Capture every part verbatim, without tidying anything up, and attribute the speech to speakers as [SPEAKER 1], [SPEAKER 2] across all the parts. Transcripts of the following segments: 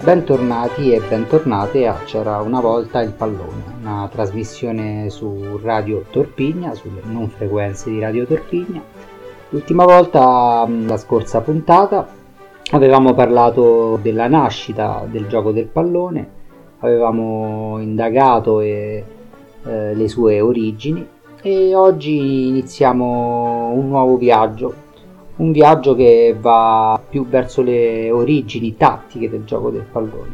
[SPEAKER 1] Bentornati e bentornate a C'era una volta il pallone, una trasmissione su Radio Torpigna, sulle non frequenze di Radio Torpigna. L'ultima volta, la scorsa puntata, avevamo parlato della nascita del gioco del pallone, avevamo indagato e, eh, le sue origini e oggi iniziamo un nuovo viaggio. Un viaggio che va più verso le origini tattiche del gioco del pallone.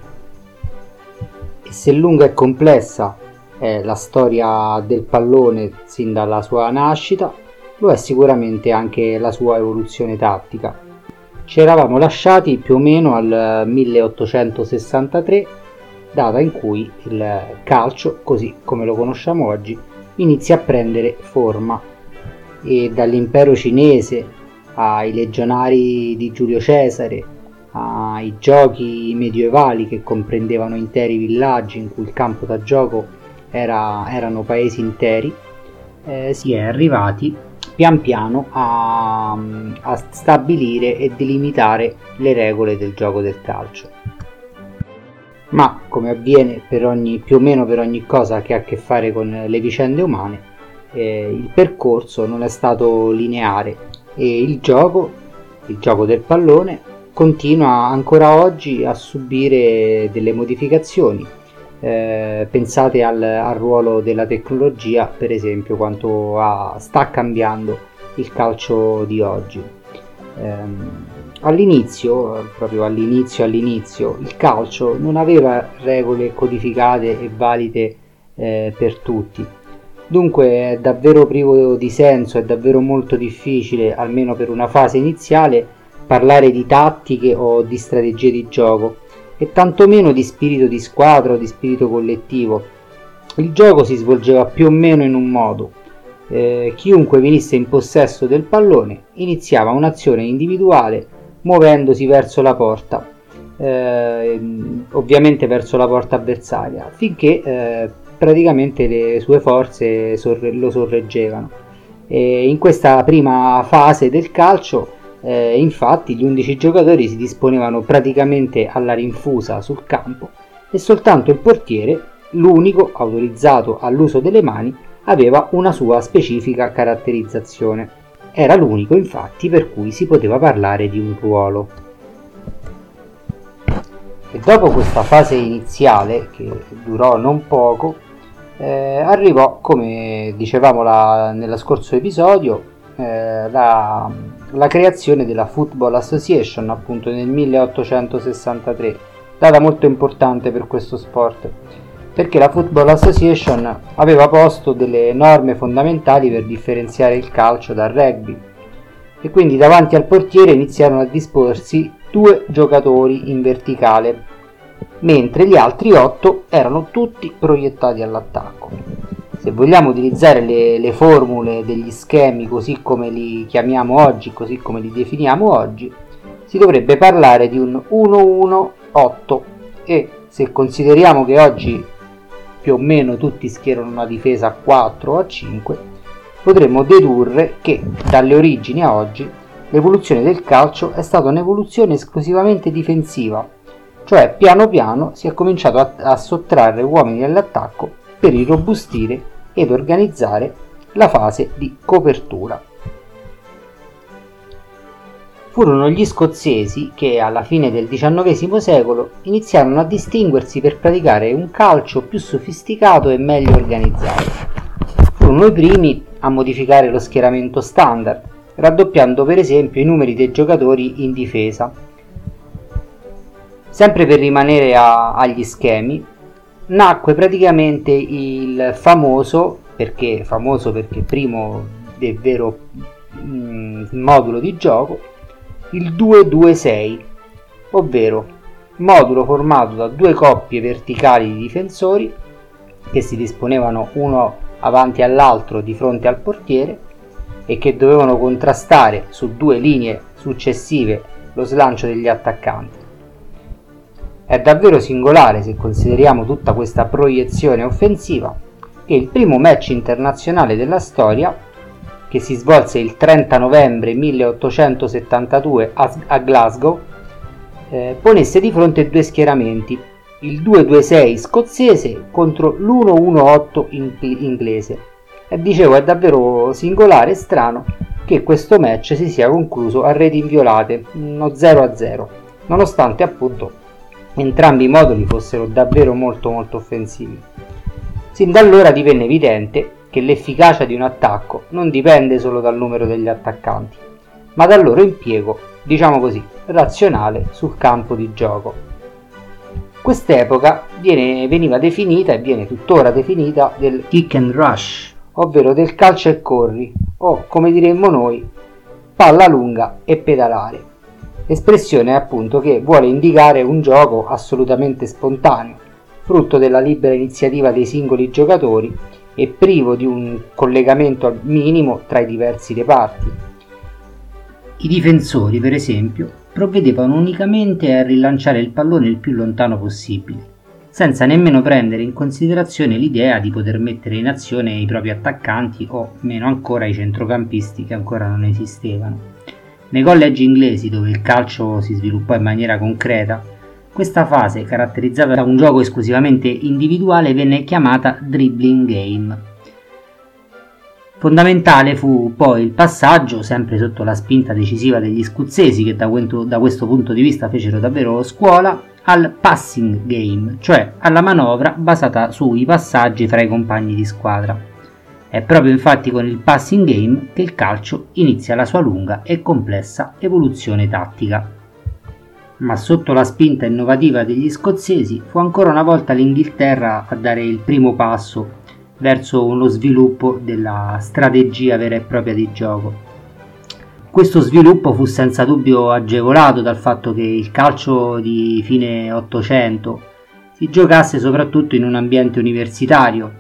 [SPEAKER 1] E se lunga e complessa è la storia del pallone sin dalla sua nascita, lo è sicuramente anche la sua evoluzione tattica. Ci eravamo lasciati più o meno al milleottocentosessantatré, data in cui il calcio, così come lo conosciamo oggi, inizia a prendere forma e dall'impero cinese ai legionari di Giulio Cesare, ai giochi medievali che comprendevano interi villaggi in cui il campo da gioco era, erano paesi interi, eh, si è arrivati pian piano a, a stabilire e delimitare le regole del gioco del calcio. Ma come avviene per ogni, più o meno per ogni cosa che ha a che fare con le vicende umane, eh, il percorso non è stato lineare e il gioco, il gioco del pallone, continua ancora oggi a subire delle modificazioni. Eh, pensate al, al ruolo della tecnologia, per esempio, quanto a, sta cambiando il calcio di oggi. Eh, all'inizio, proprio all'inizio, all'inizio, il calcio non aveva regole codificate e valide eh, per tutti. Dunque è davvero privo di senso, è davvero molto difficile, almeno per una fase iniziale, parlare di tattiche o di strategie di gioco e tantomeno di spirito di squadra o di spirito collettivo. Il gioco si svolgeva più o meno in un modo. Eh, chiunque venisse in possesso del pallone iniziava un'azione individuale muovendosi verso la porta, eh, ovviamente verso la porta avversaria, finché eh, praticamente le sue forze sorre- lo sorreggevano. E in questa prima fase del calcio, eh, infatti, gli undici giocatori si disponevano praticamente alla rinfusa sul campo e soltanto il portiere, l'unico autorizzato all'uso delle mani, aveva una sua specifica caratterizzazione. Era l'unico, infatti, per cui si poteva parlare di un ruolo. E dopo questa fase iniziale, che durò non poco, Eh, arrivò, come dicevamo la, nello scorso episodio, eh, la, la creazione della Football Association, appunto nel milleottocentosessantatré, data molto importante per questo sport, perché la Football Association aveva posto delle norme fondamentali per differenziare il calcio dal rugby, e quindi davanti al portiere iniziarono a disporsi due giocatori in verticale, mentre gli altri otto erano tutti proiettati all'attacco. Se vogliamo utilizzare le, le formule degli schemi così come li chiamiamo oggi, così come li definiamo oggi, si dovrebbe parlare di un uno uno otto, e se consideriamo che oggi più o meno tutti schierano una difesa a quattro o a cinque, potremmo dedurre che dalle origini a oggi l'evoluzione del calcio è stata un'evoluzione esclusivamente difensiva, cioè piano piano si è cominciato a, a sottrarre uomini all'attacco per irrobustire ed organizzare la fase di copertura. Furono gli scozzesi che alla fine del diciannovesimo secolo iniziarono a distinguersi per praticare un calcio più sofisticato e meglio organizzato. Furono i primi a modificare lo schieramento standard, raddoppiando per esempio i numeri dei giocatori in difesa. Sempre per rimanere a, agli schemi, nacque praticamente il famoso, perché famoso perché primo del vero mh, modulo di gioco, il due due sei, ovvero modulo formato da due coppie verticali di difensori che si disponevano uno avanti all'altro di fronte al portiere e che dovevano contrastare su due linee successive lo slancio degli attaccanti. È davvero singolare, se consideriamo tutta questa proiezione offensiva, che il primo match internazionale della storia, che si svolse il trenta novembre milleottocentosettantadue a Glasgow, eh, ponesse di fronte due schieramenti, il due due sei scozzese contro l'uno uno otto inglese. E dicevo, è davvero singolare e strano che questo match si sia concluso a reti inviolate, uno zero a zero, nonostante appunto entrambi i moduli fossero davvero molto molto offensivi. Sin da allora divenne evidente che l'efficacia di un attacco non dipende solo dal numero degli attaccanti, ma dal loro impiego, diciamo così, razionale sul campo di gioco. Quest'epoca viene, veniva definita e viene tuttora definita del kick and rush, ovvero del calcio e corri, o come diremmo noi, palla lunga e pedalare. Espressione appunto che vuole indicare un gioco assolutamente spontaneo, frutto della libera iniziativa dei singoli giocatori e privo di un collegamento al minimo tra i diversi reparti. I difensori, per esempio, provvedevano unicamente a rilanciare il pallone il più lontano possibile, senza nemmeno prendere in considerazione l'idea di poter mettere in azione i propri attaccanti o, meno ancora, i centrocampisti, che ancora non esistevano. Nei college inglesi, dove il calcio si sviluppò in maniera concreta, questa fase, caratterizzata da un gioco esclusivamente individuale, venne chiamata dribbling game. Fondamentale fu poi il passaggio, sempre sotto la spinta decisiva degli scozzesi, che da questo punto di vista fecero davvero scuola, al passing game, cioè alla manovra basata sui passaggi fra i compagni di squadra. È proprio infatti con il passing game che il calcio inizia la sua lunga e complessa evoluzione tattica. Ma sotto la spinta innovativa degli scozzesi fu ancora una volta l'Inghilterra a dare il primo passo verso uno sviluppo della strategia vera e propria di gioco. Questo sviluppo fu senza dubbio agevolato dal fatto che il calcio di fine Ottocento si giocasse soprattutto in un ambiente universitario.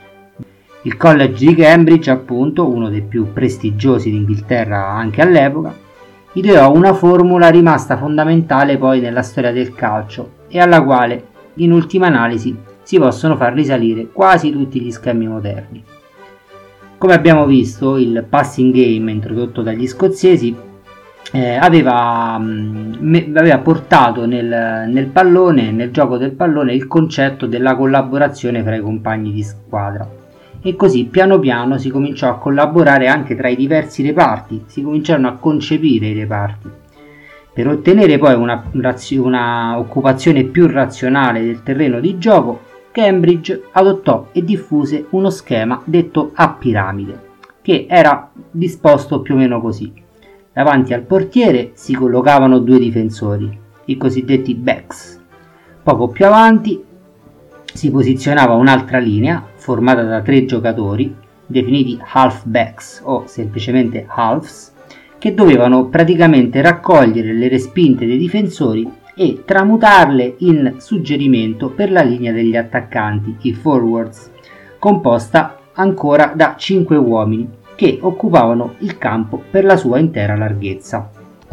[SPEAKER 1] Il College di Cambridge, appunto, uno dei più prestigiosi d'Inghilterra anche all'epoca, ideò una formula rimasta fondamentale poi nella storia del calcio e alla quale, in ultima analisi, si possono far risalire quasi tutti gli schemi moderni. Come abbiamo visto, il passing game introdotto dagli scozzesi eh, aveva, mh, aveva portato nel, nel pallone, nel gioco del pallone, il concetto della collaborazione fra i compagni di squadra. E così piano piano si cominciò a collaborare anche tra i diversi reparti, si cominciarono a concepire i reparti. Per ottenere poi una, una occupazione più razionale del terreno di gioco, Cambridge adottò e diffuse uno schema detto a piramide, che era disposto più o meno così. Davanti al portiere si collocavano due difensori, i cosiddetti backs. Poco più avanti si posizionava un'altra linea formata da tre giocatori, definiti halfbacks o semplicemente halves, che dovevano praticamente raccogliere le respinte dei difensori e tramutarle in suggerimento per la linea degli attaccanti, i forwards, composta ancora da cinque uomini che occupavano il campo per la sua intera larghezza.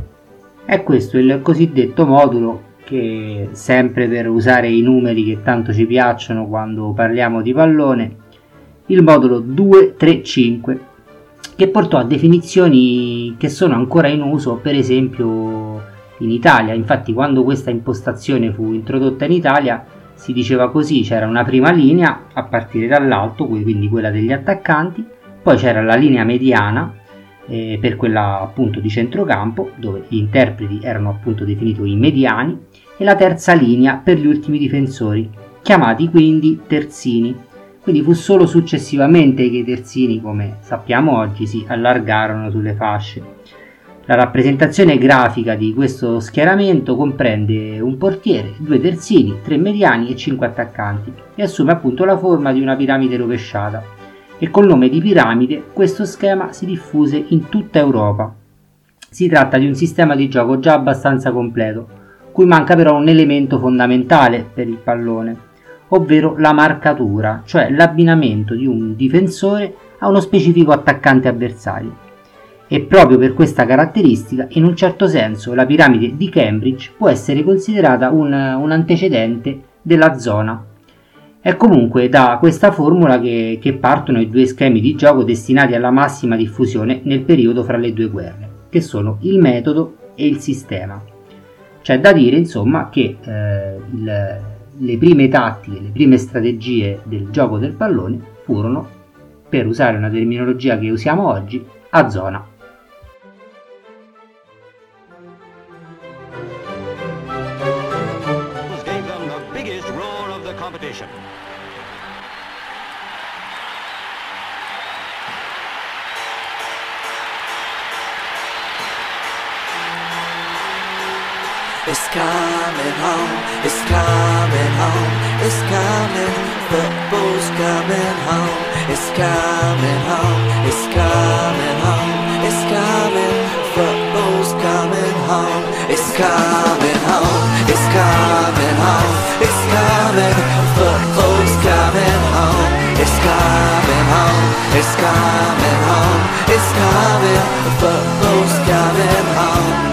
[SPEAKER 1] È questo il cosiddetto modulo che, sempre per usare i numeri che tanto ci piacciono quando parliamo di pallone, il modulo due tre cinque, che portò a definizioni che sono ancora in uso, per esempio in Italia. Infatti, quando questa impostazione fu introdotta in Italia si diceva così: c'era una prima linea a partire dall'alto, quindi quella degli attaccanti, poi c'era la linea mediana eh, per quella appunto di centrocampo, dove gli interpreti erano appunto definiti i mediani, e la terza linea per gli ultimi difensori, chiamati quindi terzini. Quindi fu solo successivamente che i terzini, come sappiamo oggi, si allargarono sulle fasce. La rappresentazione grafica di questo schieramento comprende un portiere, due terzini, tre mediani e cinque attaccanti e assume appunto la forma di una piramide rovesciata. E col nome di piramide questo schema si diffuse in tutta Europa. Si tratta di un sistema di gioco già abbastanza completo, cui manca però un elemento fondamentale per il pallone, ovvero la marcatura, cioè l'abbinamento di un difensore a uno specifico attaccante avversario. E proprio per questa caratteristica, in un certo senso, la piramide di Cambridge può essere considerata un, un antecedente della zona. È comunque da questa formula che, che partono i due schemi di gioco destinati alla massima diffusione nel periodo fra le due guerre, che sono il metodo e il sistema. C'è da dire insomma che eh, il, le prime tattiche, le prime strategie del gioco del pallone furono, per usare una terminologia che usiamo oggi, a zona.
[SPEAKER 2] It's coming home, it's coming home, it's coming, football's coming home, it's coming home, it's coming home, it's coming, football's coming home, it's coming home, it's coming home, it's coming, football's coming home, it's coming home, it's coming home, it's coming, football's coming home.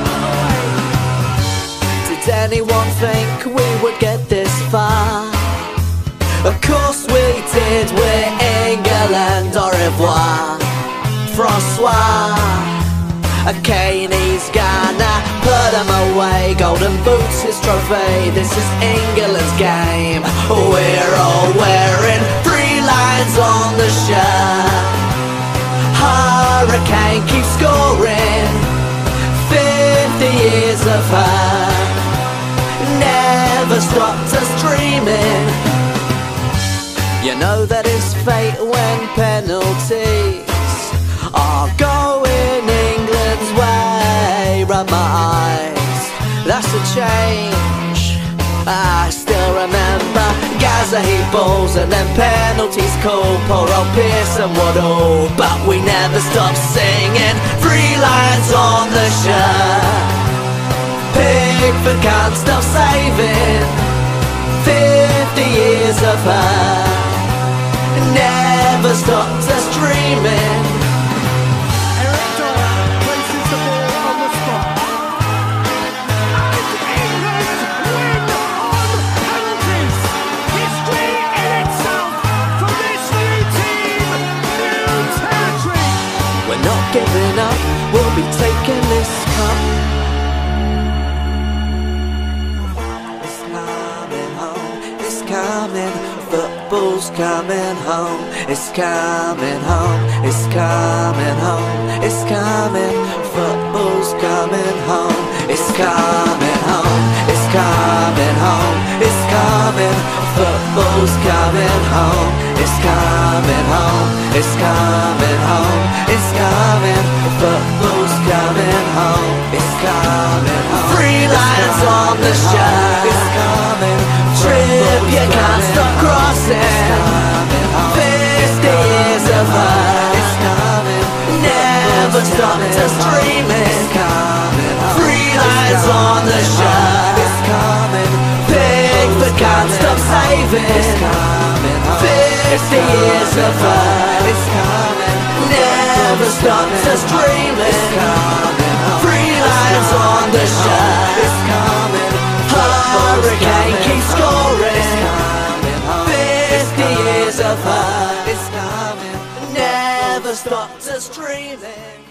[SPEAKER 2] Did anyone think we would get this far? Of course we did, we're England, au revoir, Francois. Kane's gonna put him away, golden boots his trophy, this is England's game. We're all wearing three lines on the shirt. Hurricane keeps scoring, fifty years of her never stopped us dreaming. You know that it's fate when penalties are going England's way. Rub my eyes, that's a change. I still remember Gaza heat balls and then penalties called. Poor old Pearson would all, but we never stopped singing. Three lines on the shirt, Pickford can't stop saving. Fifty years of her never stopped us dreaming.
[SPEAKER 3] Eric Dyer places the ball on the spot. And England win on penalties. History in itself for this new team. New territory.
[SPEAKER 2] We're not giving up, we'll be taking this cup. Coming, football's coming home, it's coming home, it's coming home, it's coming, football's coming home, it's coming home, it's coming home, it's coming, football's coming home, it's coming home, it's coming home, it's coming, football's coming home, it's coming home. Three lines on the shirt, it's coming. Trip, you can't stop crossing. Fifty years of her, it's coming. Never stopped us dreaming. Three lines on the shirt, it's coming. Pickford can't stop saving. Fifty years of her, it's coming. Never stopped us dreaming. Three lines on the shirt, it's coming. Hurricane keeps scoring. Fifty years of her, it's coming. Never stopped us dreaming.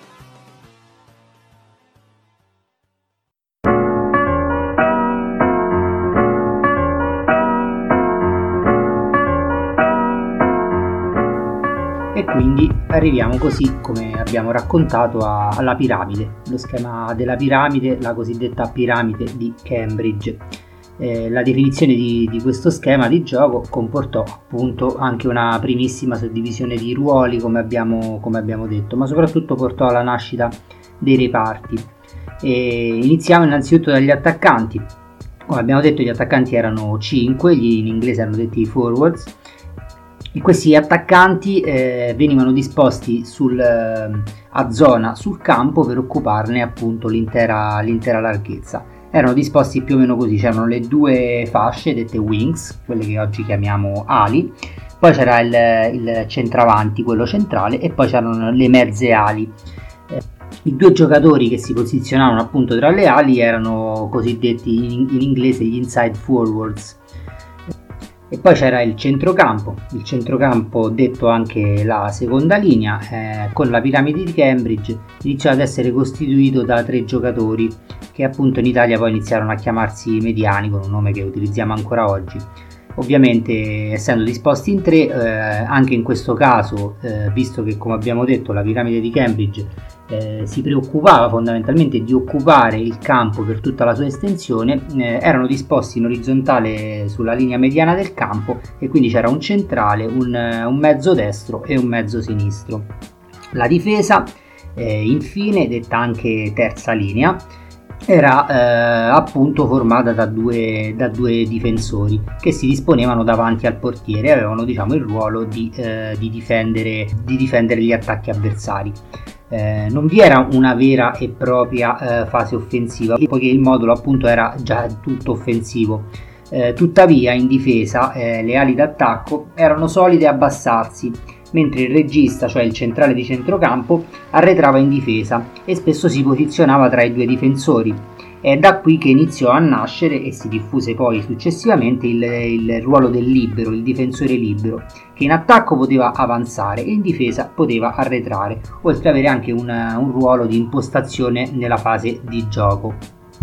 [SPEAKER 1] E quindi arriviamo così, come abbiamo raccontato, a, alla piramide, lo schema della piramide, la cosiddetta piramide di Cambridge. Eh, la definizione di, di questo schema di gioco comportò appunto anche una primissima suddivisione di ruoli, come abbiamo, come abbiamo detto, ma soprattutto portò alla nascita dei reparti. E iniziamo innanzitutto dagli attaccanti. Come abbiamo detto, gli attaccanti erano cinque, gli in inglese erano detti forwards. E questi attaccanti eh, venivano disposti sul, eh, a zona sul campo per occuparne appunto l'intera, l'intera larghezza. Erano disposti più o meno così, c'erano le due fasce dette wings, quelle che oggi chiamiamo ali, poi c'era il, il centravanti, quello centrale, e poi c'erano le mezze ali. Eh, I due giocatori che si posizionavano appunto tra le ali erano cosiddetti in, in inglese gli inside forwards. E poi c'era il centrocampo, il centrocampo detto anche la seconda linea, eh, con la piramide di Cambridge iniziò ad essere costituito da tre giocatori che appunto in Italia poi iniziarono a chiamarsi mediani, con un nome che utilizziamo ancora oggi. Ovviamente essendo disposti in tre, eh, anche in questo caso, eh, visto che come abbiamo detto la piramide di Cambridge eh, si preoccupava fondamentalmente di occupare il campo per tutta la sua estensione, eh, erano disposti in orizzontale sulla linea mediana del campo, e quindi c'era un centrale, un, un mezzo destro e un mezzo sinistro. La difesa, eh, infine, detta anche terza linea, era eh, appunto formata da due, da due difensori che si disponevano davanti al portiere e avevano, diciamo, il ruolo di, eh, di, difendere, di difendere gli attacchi avversari. Eh, non vi era una vera e propria eh, fase offensiva, poiché il modulo appunto era già tutto offensivo. Eh, tuttavia in difesa eh, le ali d'attacco erano solide abbassarsi, mentre il regista, cioè il centrale di centrocampo, arretrava in difesa e spesso si posizionava tra i due difensori. È da qui che iniziò a nascere e si diffuse poi successivamente il, il ruolo del libero, il difensore libero, che in attacco poteva avanzare e in difesa poteva arretrare, oltre ad avere anche una, un ruolo di impostazione nella fase di gioco.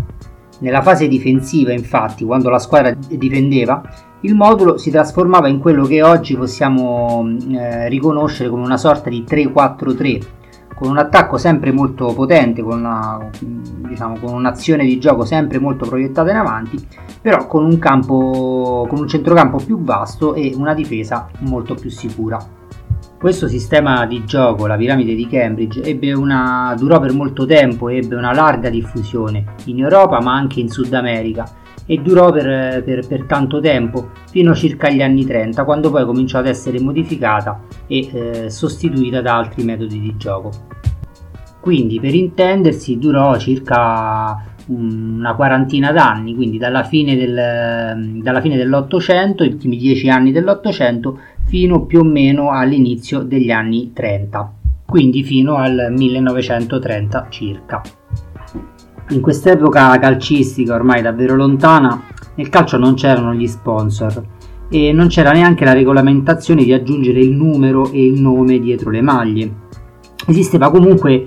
[SPEAKER 1] Nella fase difensiva, infatti, quando la squadra difendeva, il modulo si trasformava in quello che oggi possiamo eh, riconoscere come una sorta di tre quattro tre, con un attacco sempre molto potente, con, una, diciamo, con un'azione di gioco sempre molto proiettata in avanti, però con un campo, con un centrocampo più vasto e una difesa molto più sicura. Questo sistema di gioco, la piramide di Cambridge, ebbe una, durò per molto tempo, ebbe una larga diffusione in Europa ma anche in Sud America, e durò per, per, per tanto tempo, fino circa agli anni trenta, quando poi cominciò ad essere modificata e eh, sostituita da altri metodi di gioco. Quindi, per intendersi, durò circa una quarantina d'anni, quindi dalla fine, del, dalla fine dell'Ottocento, i primi dieci anni dell'Ottocento, fino più o meno all'inizio degli anni trenta, quindi fino al millenovecentotrenta circa. In quest'epoca calcistica ormai davvero lontana, nel calcio non c'erano gli sponsor e non c'era neanche la regolamentazione di aggiungere il numero e il nome dietro le maglie. Esisteva comunque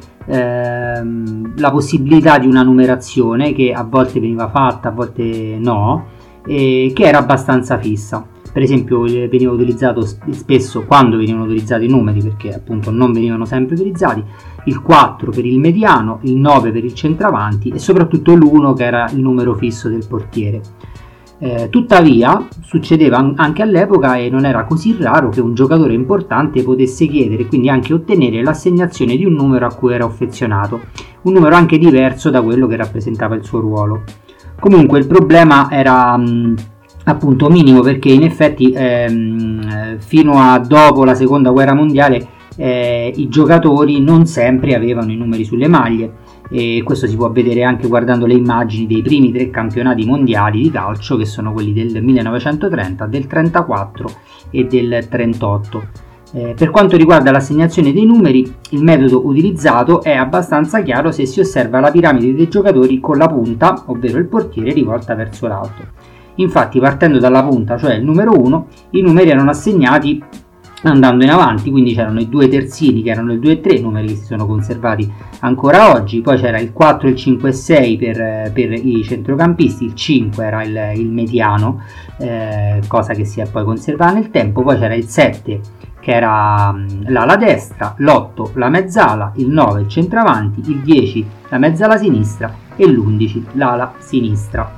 [SPEAKER 1] ehm, la possibilità di una numerazione che a volte veniva fatta, a volte no, e che era abbastanza fissa. Per esempio veniva utilizzato spesso, quando venivano utilizzati i numeri, perché appunto non venivano sempre utilizzati, il quattro per il mediano, il nove per il centravanti e soprattutto l'uno che era il numero fisso del portiere. Eh, tuttavia succedeva anche all'epoca, e non era così raro, che un giocatore importante potesse chiedere e quindi anche ottenere l'assegnazione di un numero a cui era affezionato, un numero anche diverso da quello che rappresentava il suo ruolo. Comunque il problema era mh, appunto minimo, perché in effetti ehm, fino a dopo la seconda guerra mondiale eh, i giocatori non sempre avevano i numeri sulle maglie, e questo si può vedere anche guardando le immagini dei primi tre campionati mondiali di calcio, che sono quelli del millenovecentotrenta, del trentaquattro e del trentotto. Eh, per quanto riguarda l'assegnazione dei numeri, il metodo utilizzato è abbastanza chiaro se si osserva la piramide dei giocatori con la punta, ovvero il portiere, rivolta verso l'alto. Infatti, partendo dalla punta, cioè il numero uno, i numeri erano assegnati andando in avanti, quindi c'erano i due terzini che erano il due e tre, numeri che si sono conservati ancora oggi, poi c'era il quattro, il cinque e sei per, per i centrocampisti, il cinque era il, il mediano, eh, cosa che si è poi conservata nel tempo, poi c'era il sette che era l'ala destra, l'otto la mezzala, il nove il centravanti, il dieci la mezzala sinistra e l'undici l'ala sinistra.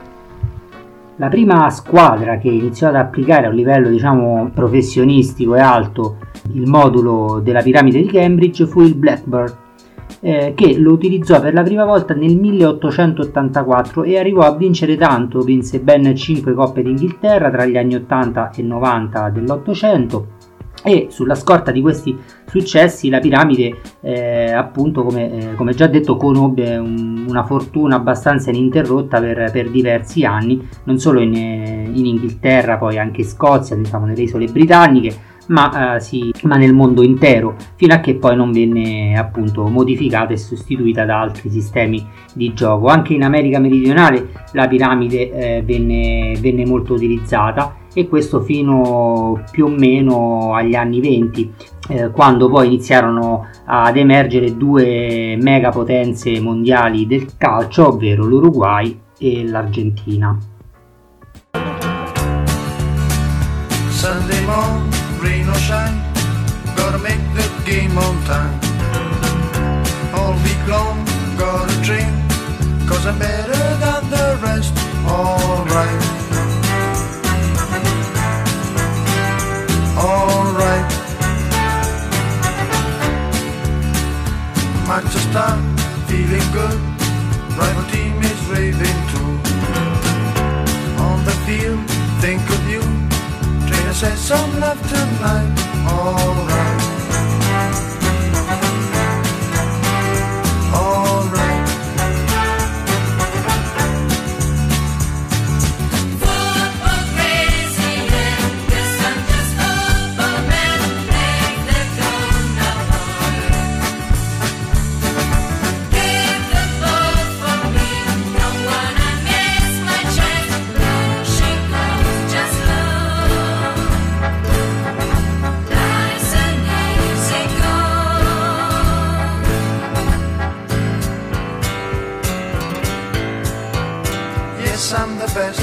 [SPEAKER 1] La prima squadra che iniziò ad applicare a un livello, diciamo, professionistico e alto il modulo della piramide di Cambridge fu il Blackburn, eh, che lo utilizzò per la prima volta nel milleottocentottantaquattro e arrivò a vincere tanto. Vinse ben cinque coppe d'Inghilterra tra gli anni ottanta e novanta dell'Ottocento, e sulla scorta di questi successi la piramide eh, appunto come, eh, come già detto conobbe un, una fortuna abbastanza ininterrotta per, per diversi anni, non solo in, in Inghilterra, poi anche in Scozia, diciamo nelle isole britanniche, ma, eh, si, ma nel mondo intero, fino a che poi non venne appunto modificata e sostituita da altri sistemi di gioco. Anche in America meridionale la piramide eh, venne, venne molto utilizzata, e questo fino più o meno agli anni venti, eh, quando poi iniziarono ad emergere due megapotenze mondiali del calcio, ovvero l'Uruguay e l'Argentina.
[SPEAKER 4] Sunday morning, rain or shine, gotta make the game on time. All week long, gotta train, cause I'm better than the rest, alright. Alright. Match to start, feeling good, rival team is raving too. On the field, think of you, trainer says some love tonight, alright. Alright.
[SPEAKER 5] Football crazy, yeah, yes I'm just football man, make the goal now hard. Give the ball for me, don't wanna miss my chance, blue she goes, just look. Nice and easy goal.
[SPEAKER 4] Yes, I'm the best.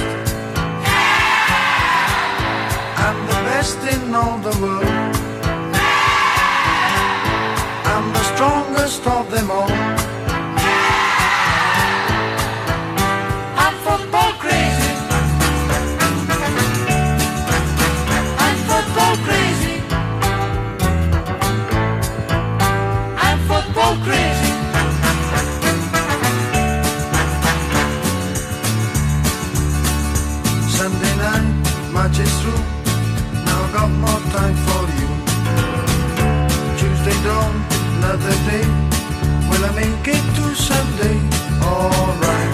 [SPEAKER 4] I'm the best in all the world. I'm the strongest of them all. I'm football crazy. I'm football crazy. I'm football crazy. Sunday night, match is through. Now I got more time for you. Tuesday dawn, another day. Will I make it to Sunday? Alright.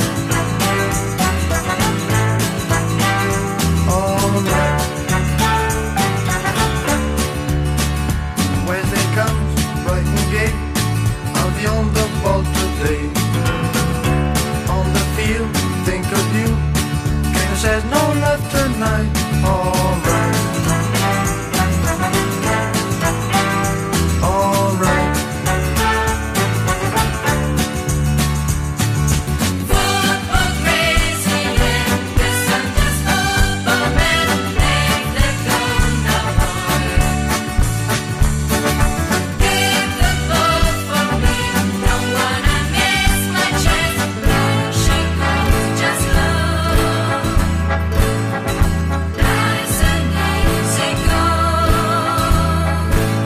[SPEAKER 4] Alright. Wednesday comes, bright and gay. I'll be on the ball today. On the field, think of you. Trainer says no love tonight, alright. Alright.
[SPEAKER 5] Football crazy, yeah, yes I'm just football man, make the goal now hard. Give the ball for me, don't wanna miss my chance, blue she goes, just look. Nice and easy goal.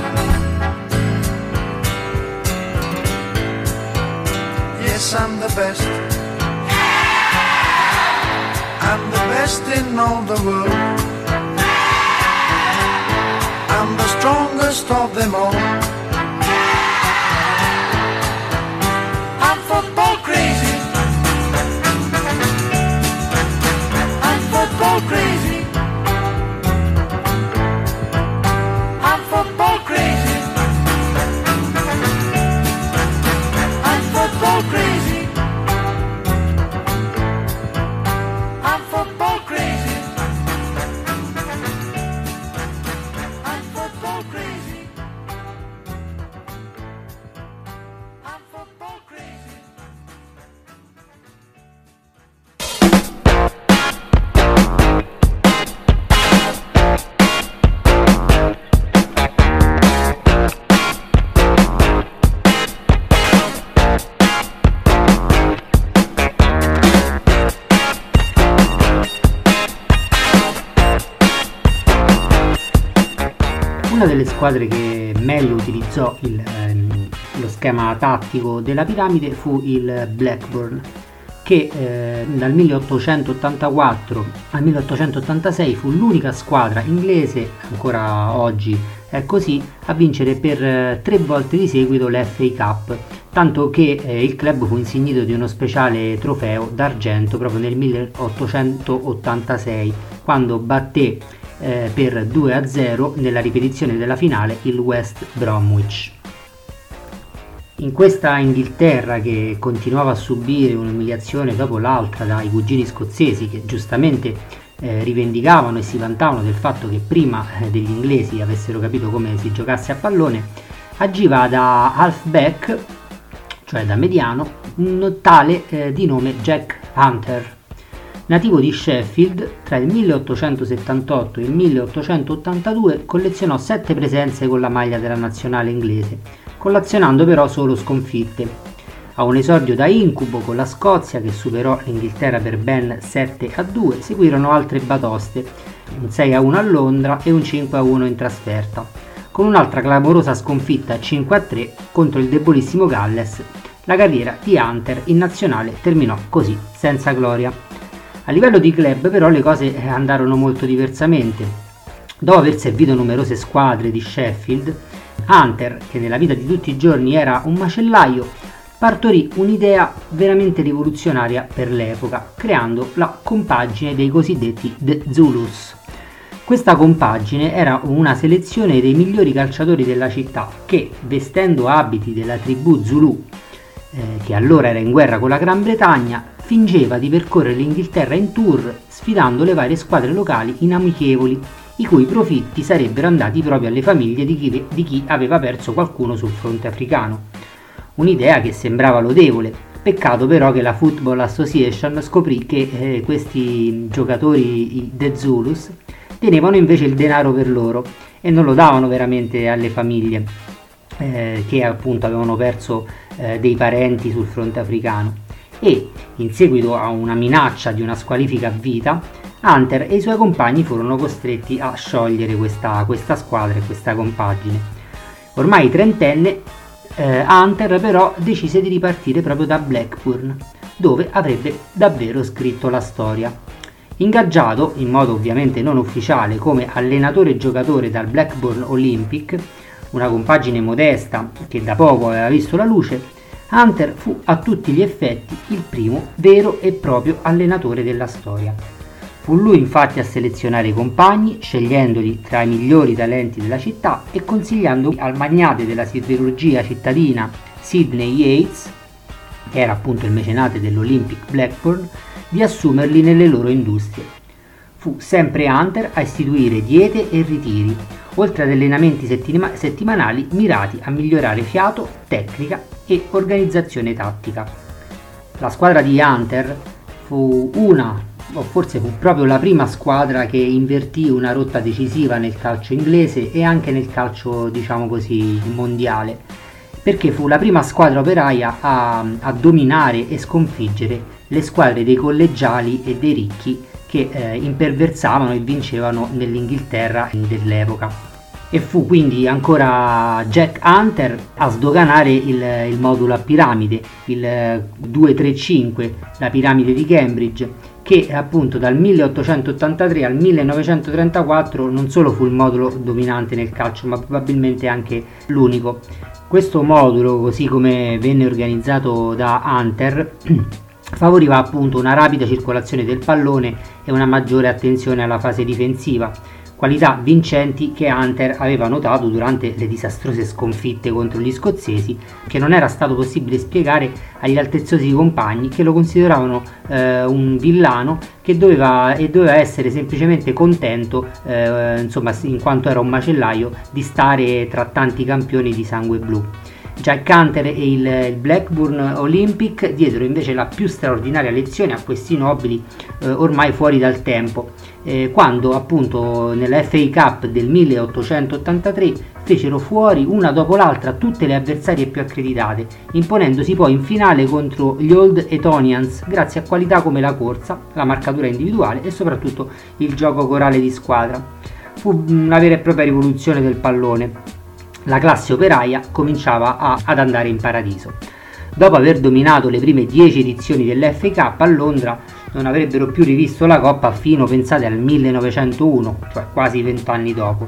[SPEAKER 4] Yes, I'm the best. I'm the best in all the world. I'm the strongest of them all. I'm football crazy. I'm football crazy. I'm football crazy. I'm football crazy. I'm football crazy. I'm football crazy. I'm football crazy.
[SPEAKER 1] Una delle squadre che meglio utilizzò il, ehm, lo schema tattico della piramide fu il Blackburn, che eh, dal milleottocentottantaquattro al milleottocentottantasei fu l'unica squadra inglese, ancora oggi è così, a vincere per eh, tre volte di seguito l'F A Cup, tanto che eh, il club fu insignito di uno speciale trofeo d'argento proprio nel milleottocentottantasei, quando batté
[SPEAKER 6] eh, per due a zero nella ripetizione della finale il West Bromwich. In questa Inghilterra che continuava a subire un'umiliazione dopo l'altra dai cugini scozzesi, che giustamente eh, rivendicavano e si vantavano del fatto che prima eh, degli inglesi avessero capito come si giocasse a pallone, agiva da halfback, cioè da mediano, un tale eh, di nome Jack Hunter. Nativo di Sheffield, tra il milleottocentosettantotto e il milleottocentottantadue collezionò sette presenze con la maglia della nazionale inglese, collezionando però solo sconfitte. A un esordio da incubo con la Scozia, che superò l'Inghilterra per ben sette a due, seguirono altre batoste, un sei a uno a Londra e un cinque a uno in trasferta, con un'altra clamorosa sconfitta cinque a tre contro il debolissimo Galles. La carriera di Hunter in nazionale terminò così, senza gloria. A livello di club però le cose andarono molto diversamente. Dopo aver servito numerose squadre di Sheffield, Hunter, che nella vita di tutti i giorni era un macellaio, partorì un'idea veramente rivoluzionaria per l'epoca, creando la compagine dei cosiddetti The Zulus. Questa compagine era una selezione dei migliori calciatori della città che, vestendo abiti della tribù Zulu, eh, che allora era in guerra con la Gran Bretagna, fingeva di percorrere l'Inghilterra in tour, sfidando le varie squadre locali in amichevoli, i cui profitti sarebbero andati proprio alle famiglie di chi, di chi aveva perso qualcuno sul fronte africano. Un'idea che sembrava lodevole, peccato però che la Football Association scoprì che eh, questi giocatori, i The Zulus, tenevano invece il denaro per loro e non lo davano veramente alle famiglie eh, che appunto avevano perso eh, dei parenti sul fronte africano. E, in seguito a una minaccia di una squalifica a vita, Hunter e i suoi compagni furono costretti a sciogliere questa, questa squadra e questa compagine. Ormai trentenne, eh, Hunter però decise di ripartire proprio da Blackburn, dove avrebbe davvero scritto la storia. Ingaggiato, in modo ovviamente non ufficiale, come allenatore e giocatore dal Blackburn Olympic, una compagine modesta che da poco aveva visto la luce, Hunter fu a tutti gli effetti il primo vero e proprio allenatore della storia. Fu lui infatti a selezionare i compagni, scegliendoli tra i migliori talenti della città e consigliando al magnate della siderurgia cittadina Sidney Yates, che era appunto il mecenate dell'Olympic Blackburn, di assumerli nelle loro industrie. Fu sempre Hunter a istituire diete e ritiri, oltre ad allenamenti settima- settimanali mirati a migliorare fiato, tecnica e organizzazione tattica. La squadra di Hunter fu una, o forse fu proprio la prima squadra che invertì una rotta decisiva nel calcio inglese e anche nel calcio, diciamo così, mondiale, perché fu la prima squadra operaia a, a dominare e sconfiggere le squadre dei collegiali e dei ricchi che eh, imperversavano e vincevano nell'Inghilterra dell'epoca. E fu quindi ancora Jack Hunter a sdoganare il, il modulo a piramide, il due tre cinque, la piramide di Cambridge, che appunto dal milleottocentottantatré al millenovecentotrentaquattro non solo fu il modulo dominante nel calcio, ma probabilmente anche l'unico. Questo modulo, così come venne organizzato da Hunter, favoriva appunto una rapida circolazione del pallone e una maggiore attenzione alla fase difensiva, qualità vincenti che Hunter aveva notato durante le disastrose sconfitte contro gli scozzesi, che non era stato possibile spiegare agli altezzosi compagni, che lo consideravano eh, un villano che doveva, e doveva essere semplicemente contento, eh, insomma, in quanto era un macellaio, di stare tra tanti campioni di sangue blu. Jack Hunter e il, il Blackburn Olympic diedero invece la più straordinaria lezione a questi nobili eh, ormai fuori dal tempo, eh, quando appunto nella F A Cup del milleottocentottantatré fecero fuori una dopo l'altra tutte le avversarie più accreditate, imponendosi poi in finale contro gli Old Etonians grazie a qualità come la corsa, la marcatura individuale e soprattutto il gioco corale di squadra. Fu una vera e propria rivoluzione del pallone. La classe operaia cominciava a, ad andare in paradiso. Dopo aver dominato le prime dieci edizioni dell'F A Cup a Londra, non avrebbero più rivisto la Coppa fino, pensate, al millenovecentouno, cioè quasi vent'anni dopo.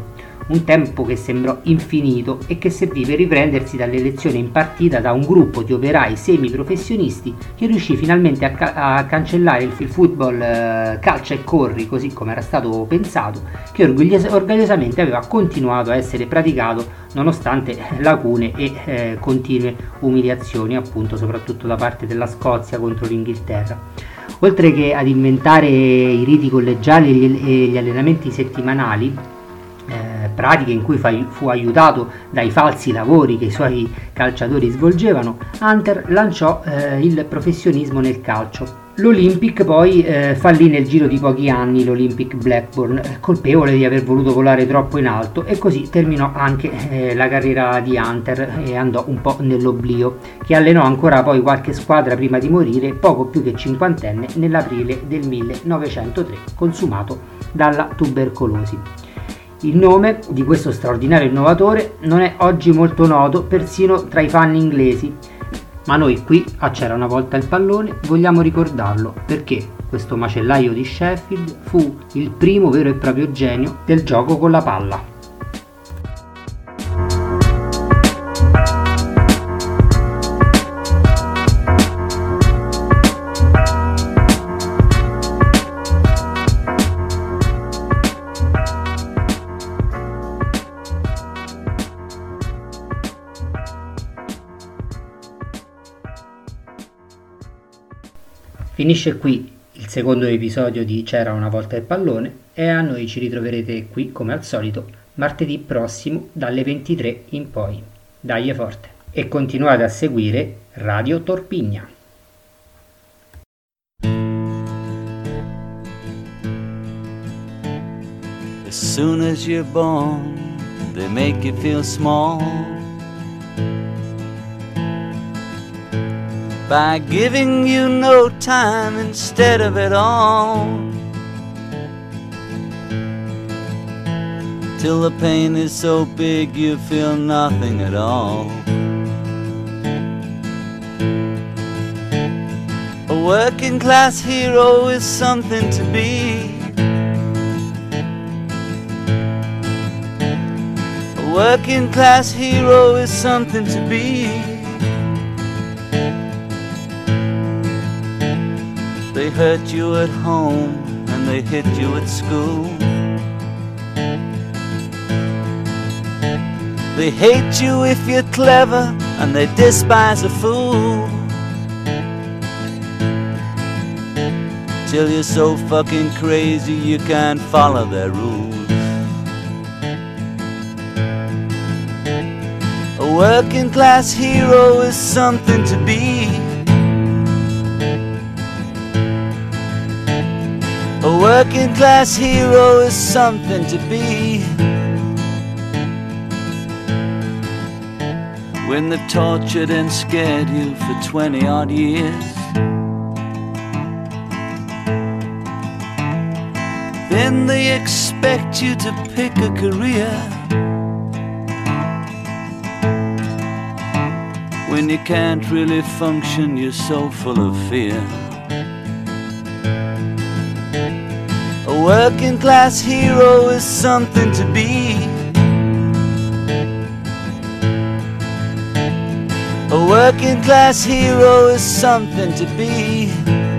[SPEAKER 6] un tempo che sembrò infinito e che servì per riprendersi dalle lezioni in partita da un gruppo di operai semiprofessionisti che riuscì finalmente a, ca- a cancellare il, il football eh, calcia e corri così come era stato pensato, che orgoglios- orgogliosamente aveva continuato a essere praticato nonostante lacune e eh, continue umiliazioni, appunto soprattutto da parte della Scozia contro l'Inghilterra. Oltre che ad inventare i riti collegiali e gli allenamenti settimanali, eh, pratiche in cui fu aiutato dai falsi lavori che i suoi calciatori svolgevano, Hunter lanciò eh, il professionismo nel calcio. L'Olympic poi eh, fallì nel giro di pochi anni, l'Olympic Blackburn, colpevole di aver voluto volare troppo in alto, e così terminò anche eh, la carriera di Hunter e andò un po' nell'oblio, che allenò ancora poi qualche squadra prima di morire, poco più che cinquantenne, nell'aprile del millenovecentotre, consumato dalla tubercolosi. Il nome di questo straordinario innovatore non è oggi molto noto persino tra i fan inglesi, ma noi qui a C'era una volta il pallone vogliamo ricordarlo, perché questo macellaio di Sheffield fu il primo vero e proprio genio del gioco con la palla. Finisce qui il secondo episodio di C'era una volta il pallone e a noi ci ritroverete qui come al solito martedì prossimo dalle ventitré in poi. Dai forte! E continuate a seguire Radio Torpigna.
[SPEAKER 2] As soon as you're born, they make you feel small by giving you no time instead of it all, till the pain is so big you feel nothing at all. A working class hero is something to be. A working class hero is something to be. They hurt you at home and they hit you at school. They hate you if you're clever and they despise a fool, till you're so fucking crazy you can't follow their rules. A working class hero is something to be. A working class hero is something to be. When they've tortured and scared you for twenty odd years, then they expect you to pick a career. When you can't really function, you're so full of fear. A working class hero is something to be. A working class hero is something to be.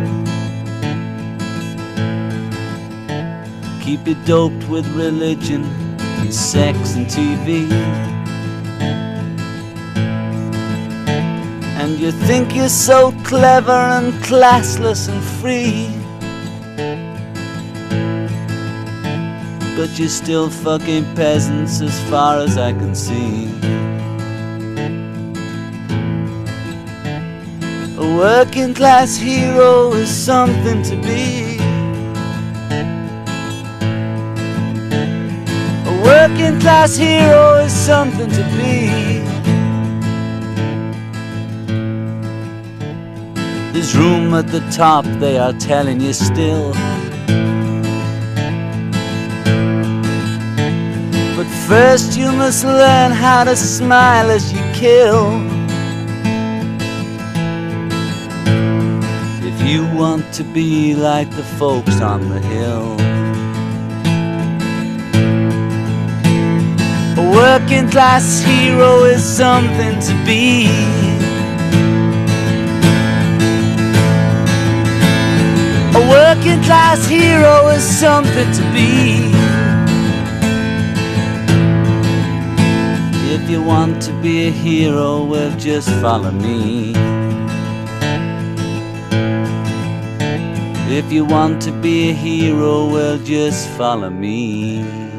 [SPEAKER 2] Keep you doped with religion and sex and T V, and you think you're so clever and classless and free, but you're still fucking peasants as far as I can see. A working class hero is something to be. A working class hero is something to be. There's room at the top, they are telling you still, but first you must learn how to smile as you kill. If you want to be like the folks on the hill. working class hero is something to be. A working class hero is something to be. If you want to be a hero, well, just follow me. If you want to be a hero, well, just follow me.